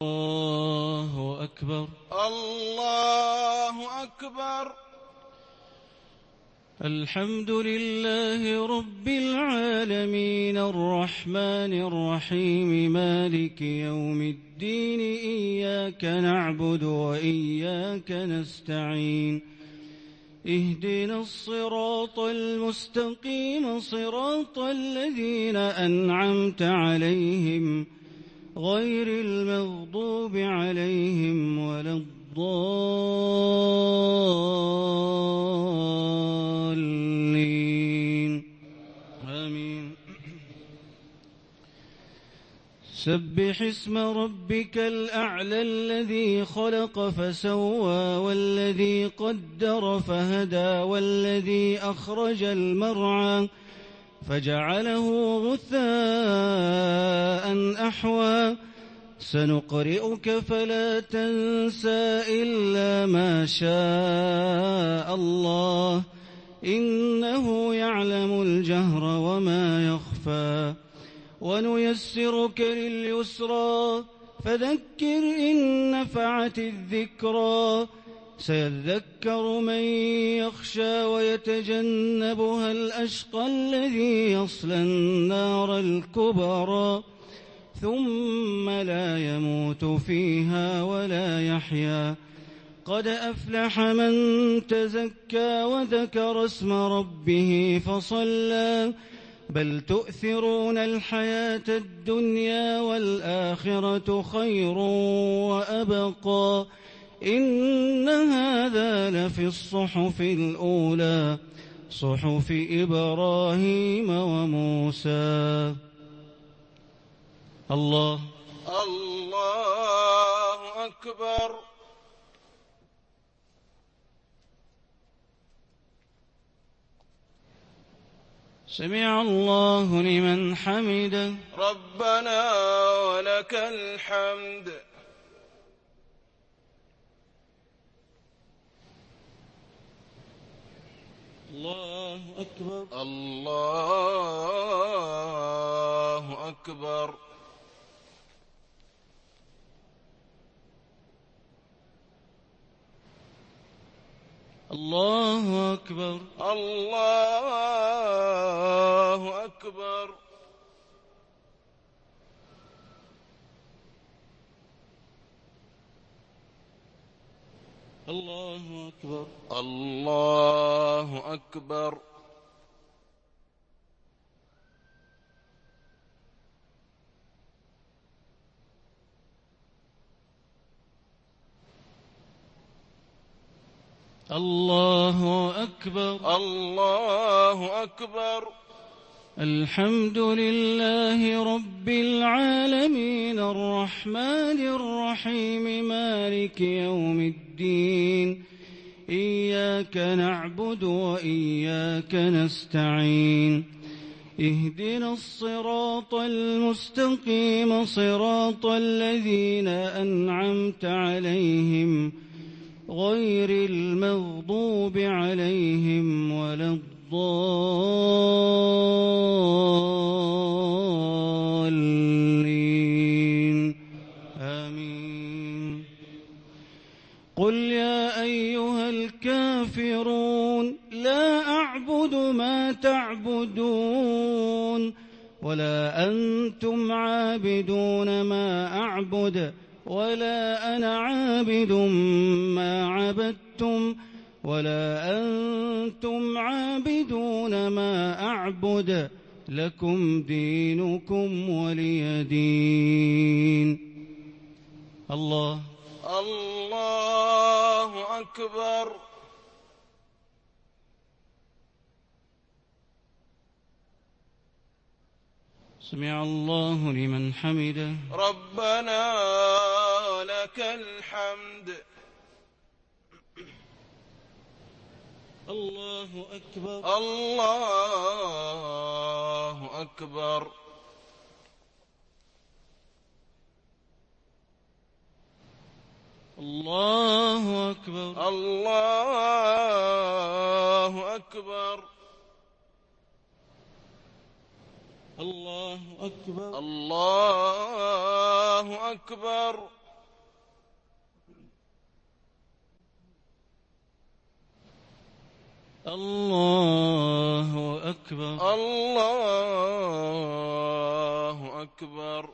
الله أكبر. الله أكبر. الحمد لله رب العالمين الرحمن الرحيم مالك يوم الدين إياك نعبد وإياك نستعين اهدنا الصراط المستقيم صراط الذين أنعمت عليهم غير المغضوب عليهم ولا الضالين آمين. سبح اسم ربك الأعلى الذي خلق فسوى والذي قدر فهدى والذي أخرج المرعى فجعله غثاء أحوى سنقرئك فلا تنسى إلا ما شاء الله إنه يعلم الجهر وما يخفى ونيسرك لليسرى فذكر إن نفعت الذكرى سيذكر من يخشى ويتجنبها الأشقى الذي يصلى النار الكبرى ثم لا يموت فيها ولا يحيا قد أفلح من تزكى وذكر اسم ربه فصلى بل تؤثرون الحياة الدنيا والآخرة خير وأبقى إن هذا لفي الصحف الأولى صحف إبراهيم وموسى. الله أكبر. سمع الله لمن حمده. ربنا ولك الحمد. الله أكبر. الله أكبر. الله أكبر. الله أكبر. الله أكبر. الله أكبر. الله أكبر. الله أكبر. الحمد لله رب العالمين الرحمن الرحيم مالك يوم الدين إياك نعبد وإياك نستعين اهدنا الصراط المستقيم صراط الذين أنعمت عليهم غير المغضوب عليهم ولا الضالين آمين. قل يا أيها الكافرون لا أعبد ما تعبدون ولا أنتم عابدون ما أعبد ولا أنا عابد ما عبدتم ولا أنتم عابدون ما أعبد لكم دينكم ولي دين. الله أكبر. سمع الله لمن حمده. ربنا لك الحمد. الله أكبر. الله أكبر. الله أكبر. الله أكبر. الله أكبر. الله أكبر. الله أكبر. الله أكبر.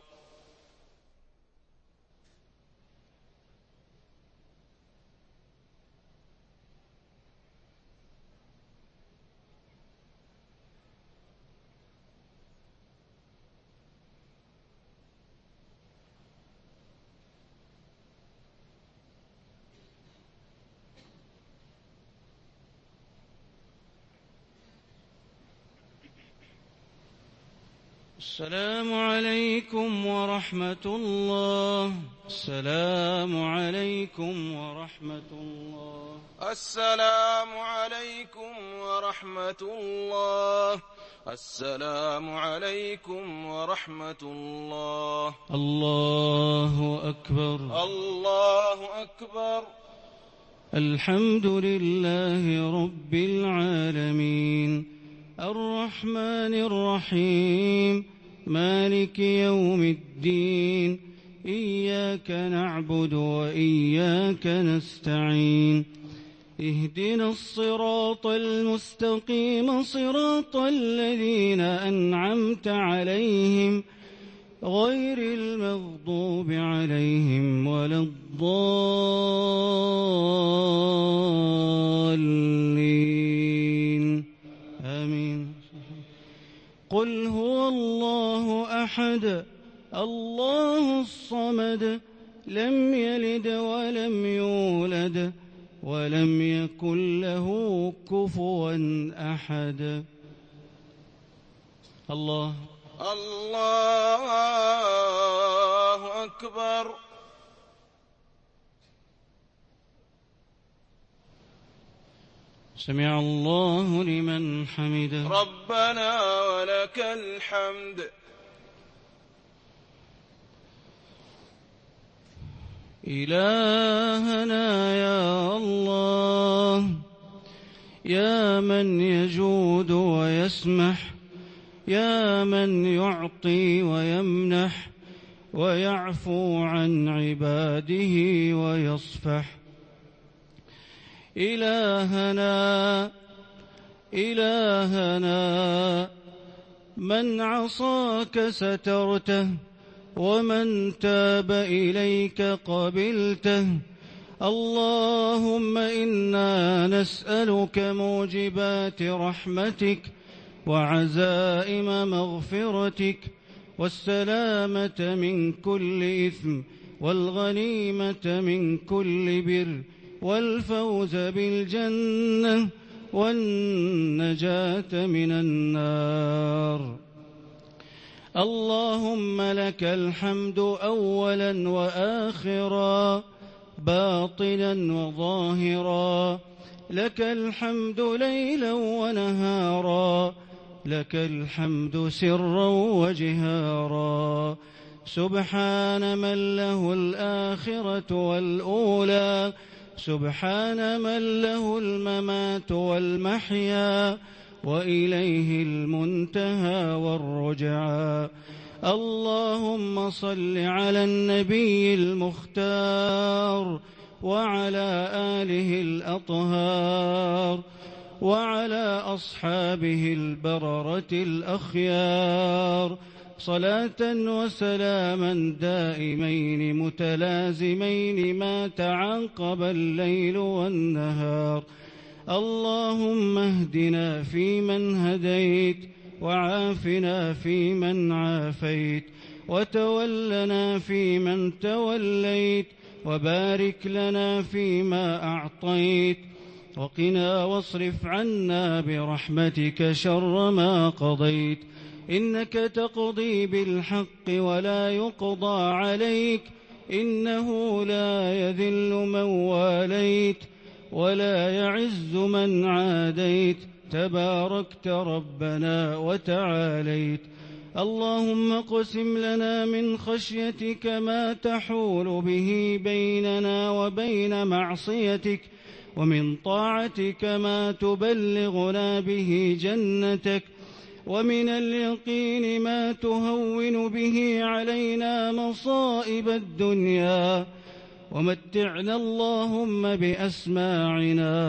السلام عليكم ورحمة الله. السلام عليكم ورحمة الله. السلام عليكم ورحمة الله. السلام عليكم ورحمة الله. الله أكبر. الله أكبر. الحمد لله رب العالمين، الرحمن الرحيم، مالك يوم الدين، إياك نعبد وإياك نستعين، اهدنا الصراط المستقيم، صراط الذين أنعمت عليهم غير المغضوب عليهم ولا الضالين، آمين. قل هو الله أحد، الله الصمد، لم يلد ولم يولد ولم يكن له كفوا أحد. الله الله أكبر. سمع الله لمن حمده. ربنا ولك الحمد. إلهنا يا الله، يا من يجود ويسمح، يا من يعطي ويمنح ويعفو عن عباده ويصفح. إلهنا إلهنا، من عصاك سترته، ومن تاب إليك قبلته. اللهم إنا نسألك موجبات رحمتك وعزائم مغفرتك والسلامة من كل إثم والغنيمة من كل بر والفوز بالجنة والنجاة من النار. اللهم لك الحمد أولا وآخرا، باطنا وظاهرا، لك الحمد ليلا ونهارا، لك الحمد سرا وجهارا. سبحان من له الآخرة والأولى، سبحان من له الممات والمحيا، وإليه المنتهى والرجعى. اللهم صل على النبي المختار وعلى آله الأطهار وعلى أصحابه البررة الأخيار، صلاة وسلاما دائمين متلازمين ما تعاقب الليل والنهار. اللهم اهدنا فيمن هديت، وعافنا فيمن عافيت، وتولنا فيمن توليت، وبارك لنا فيما أعطيت، وقنا واصرف عنا برحمتك شر ما قضيت. إنك تقضي بالحق ولا يقضى عليك، إنه لا يذل من واليت ولا يعز من عاديت، تباركت ربنا وتعاليت. اللهم اقسم لنا من خشيتك ما تحول به بيننا وبين معصيتك، ومن طاعتك ما تبلغنا به جنتك، ومن اليقين ما تهون به علينا مصائب الدنيا. ومتعنا اللهم بأسماعنا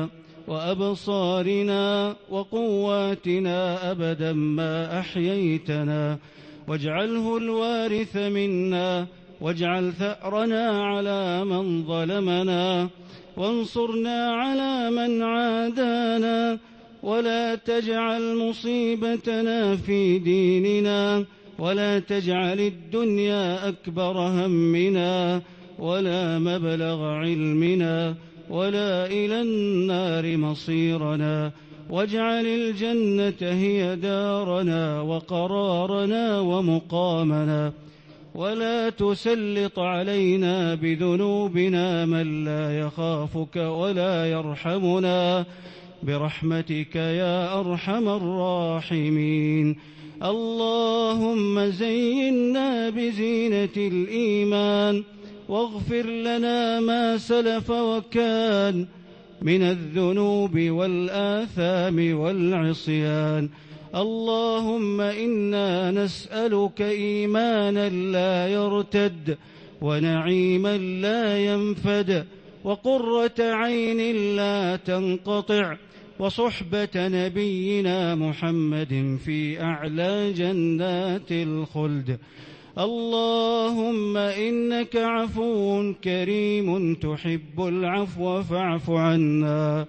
وأبصارنا وقواتنا أبدا ما أحييتنا، واجعله الوارث منا، واجعل ثأرنا على من ظلمنا، وانصرنا على من عادانا، ولا تجعل مصيبتنا في ديننا، ولا تجعل الدنيا أكبر همنا ولا مبلغ علمنا ولا إلى النار مصيرنا، واجعل الجنة هي دارنا وقرارنا ومقامنا، ولا تسلط علينا بذنوبنا من لا يخافك ولا يرحمنا برحمتك يا أرحم الراحمين. اللهم زينا بزينة الإيمان، واغفر لنا ما سلف وكان من الذنوب والآثام والعصيان. اللهم إنا نسألك إيمانا لا يرتد، ونعيما لا ينفد، وقرة عين لا تنقطع، وصحبة نبينا محمد في أعلى جنات الخلد. اللهم إنك عفو كريم تحب العفو فاعف عنا.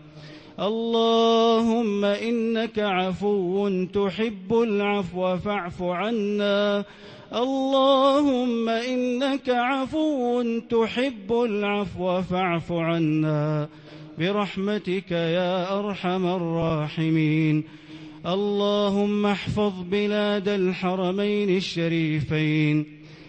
اللهم إنك عفو تحب العفو فاعف عنا. اللهم إنك عفو تحب العفو فاعف عنا برحمتك يا أرحم الراحمين. اللهم احفظ بلاد الحرمين الشريفين.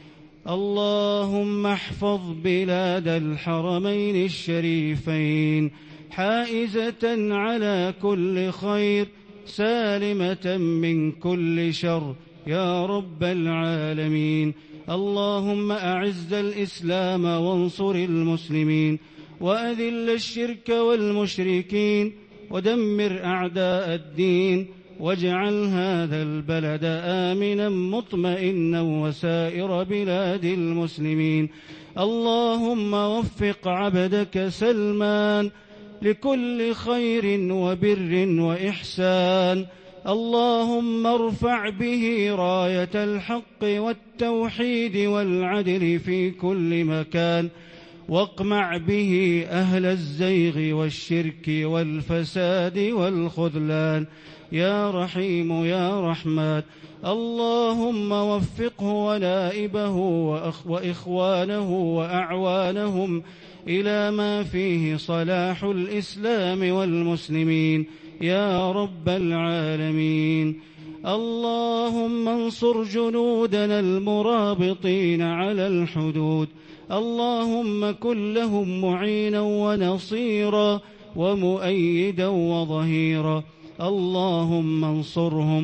اللهم احفظ بلاد الحرمين الشريفين حائزة على كل خير، سالمة من كل شر يا رب العالمين. اللهم أعز الإسلام وانصر المسلمين، وأذل الشرك والمشركين، ودمر أعداء الدين، واجعل هذا البلد آمنا مطمئنا وسائر بلاد المسلمين. اللهم وفق عبدك سلمان لكل خير وبر وإحسان. اللهم ارفع به راية الحق والتوحيد والعدل في كل مكان، واقمع به أهل الزيغ والشرك والفساد والخذلان يا رحيم يا رحمن. اللهم وفقه ونائبه وإخوانه وأعوانهم إلى ما فيه صلاح الإسلام والمسلمين يا رب العالمين. اللهم انصر جنودنا المرابطين على الحدود. اللهم كن لهم معينا ونصيرا ومؤيدا وظهيرا. اللهم انصرهم.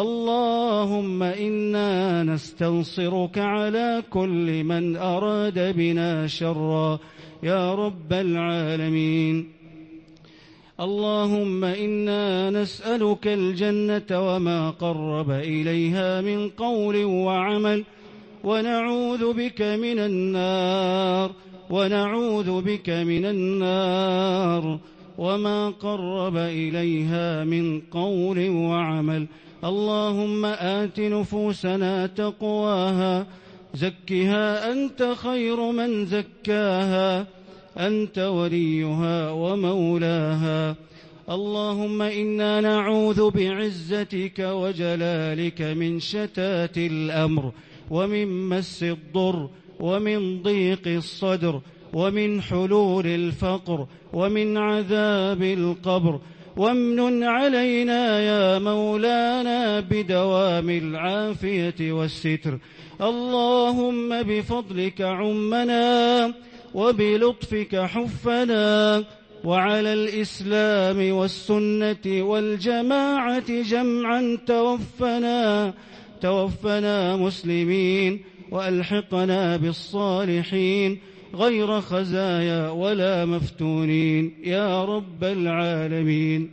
اللهم إنا نستنصرك على كل من أراد بنا شرا يا رب العالمين. اللهم إنا نسألك الجنة وما قرب إليها من قول وعمل، ونعوذ بك من النار وما قرب إليها من قول وعمل. اللهم آت نفوسنا تقواها، زكها أنت خير من زكاها، أنت وليها ومولاها. اللهم إنا نعوذ بعزتك وجلالك من شتات الأمر، ومن مس الضر، ومن ضيق الصدر، ومن حلول الفقر، ومن عذاب القبر. وامنن علينا يا مولانا بدوام العافية والستر. اللهم بفضلك عمنا، وبلطفك حفنا، وعلى الإسلام والسنة والجماعة جمعا توفنا مسلمين، وألحقنا بالصالحين غير خزايا ولا مفتونين يا رب العالمين.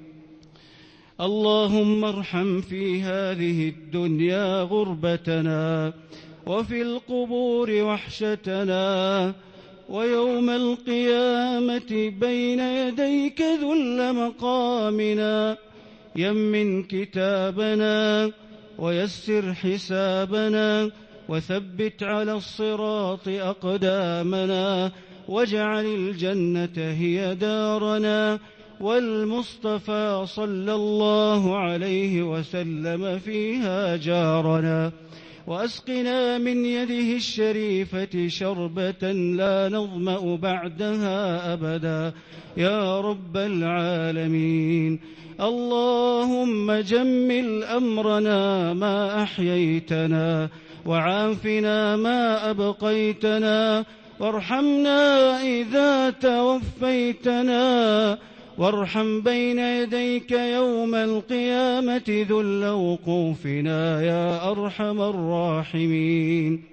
اللهم ارحم في هذه الدنيا غربتنا، وفي القبور وحشتنا، ويوم القيامة بين يديك ذل مقامنا. يمن كتابنا ويسر حسابنا، وثبت على الصراط أقدامنا، واجعل الجنة هي دارنا، والمصطفى صلى الله عليه وسلم فيها جارنا. وأسقنا من يده الشريفة شربة لا نظمأ بعدها أبدا يا رب العالمين. اللهم جمل أمرنا ما أحييتنا، وعافنا ما أبقيتنا، وارحمنا إذا توفيتنا، وارحم بين يديك يوم القيامة ذل وقوفنا يا أرحم الراحمين.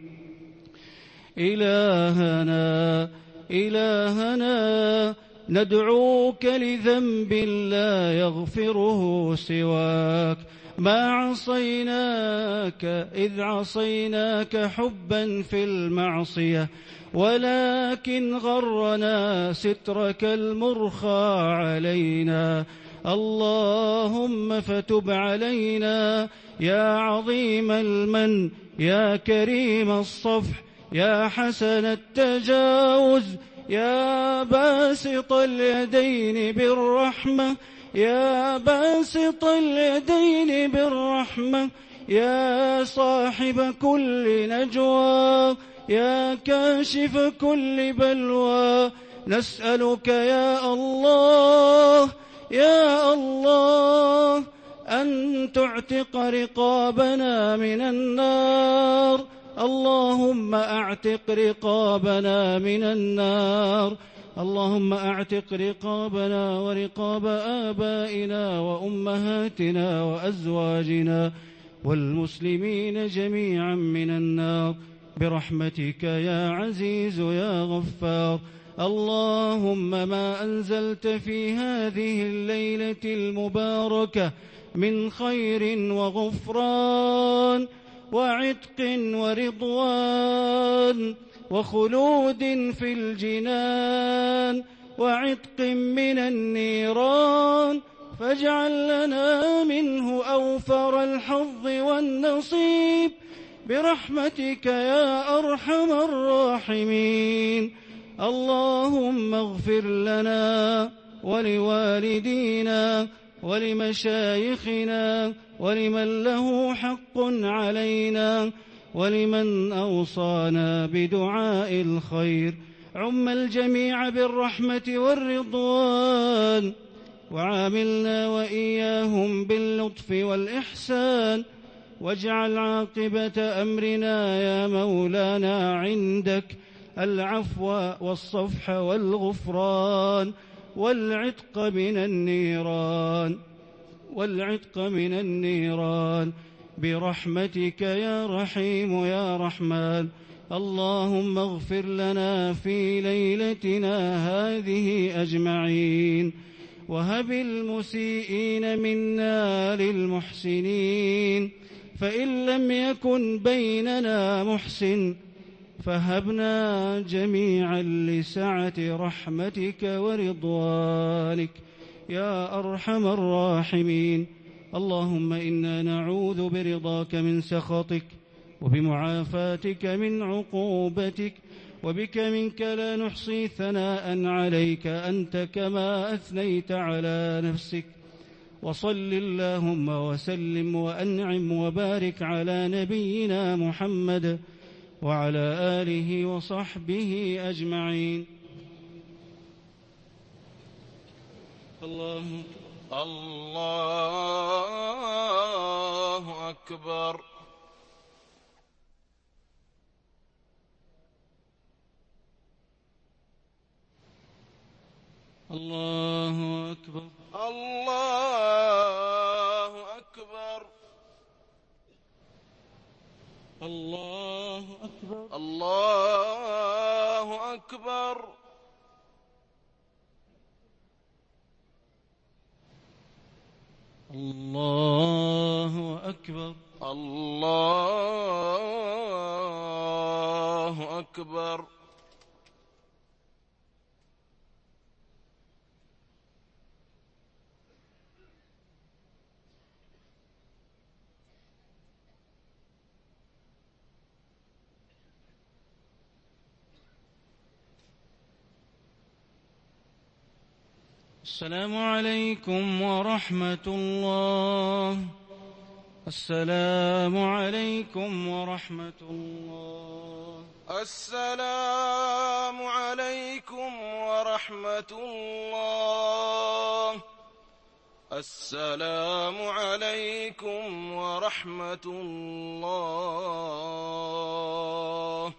إلهنا ندعوك لذنب لا يغفره سواك، ما عصيناك إذ عصيناك حبا في المعصية، ولكن غرنا سترك المرخى علينا. اللهم فتب علينا يا عظيم المن، يا كريم الصفح، يا حسن التجاوز، يا باسط اليدين بالرحمة، يا باسط اليدين بالرحمة، يا صاحب كل نجوى، يا كاشف كل بلوى. نسألك يا الله يا الله أن تعتق رقابنا من النار. اللهم أعتق رقابنا من النار. اللهم أعتق رقابنا ورقاب آبائنا وأمهاتنا وأزواجنا والمسلمين جميعا من النار برحمتك يا عزيز يا غفار. اللهم ما أنزلت في هذه الليلة المباركة من خير وغفران وعتق ورضوان وخلود في الجنان وعتق من النيران، فاجعل لنا منه أوفر الحظ والنصيب برحمتك يا أرحم الراحمين. اللهم اغفر لنا ولوالدينا ولمشايخنا ولمن له حق علينا ولمن أوصانا بدعاء الخير. عم الجميع بالرحمة والرضوان، وعاملنا وإياهم باللطف والإحسان، واجعل عاقبة أمرنا يا مولانا عندك العفو والصفح والغفران والعتق من النيران برحمتك يا رحيم يا رحمن. اللهم اغفر لنا في ليلتنا هذه أجمعين، وهب المسيئين منا للمحسنين، فإن لم يكن بيننا محسن فهبنا جميعا لسعة رحمتك ورضوانك يا أرحم الراحمين. اللهم إنا نعوذ برضاك من سخطك، وبمعافاتك من عقوبتك، وبك منك لا نحصي ثناء عليك أنت كما أثنيت على نفسك. وصل اللهم وسلم وأنعم وبارك على نبينا محمد وعلى آله وصحبه أجمعين. الله أكبر. الله أكبر. الله أكبر. الله أكبر. الله أكبر. الله أكبر. الله أكبر. السلام عليكم ورحمة الله. السلام عليكم ورحمة الله. السلام عليكم ورحمة الله. السلام عليكم ورحمة الله.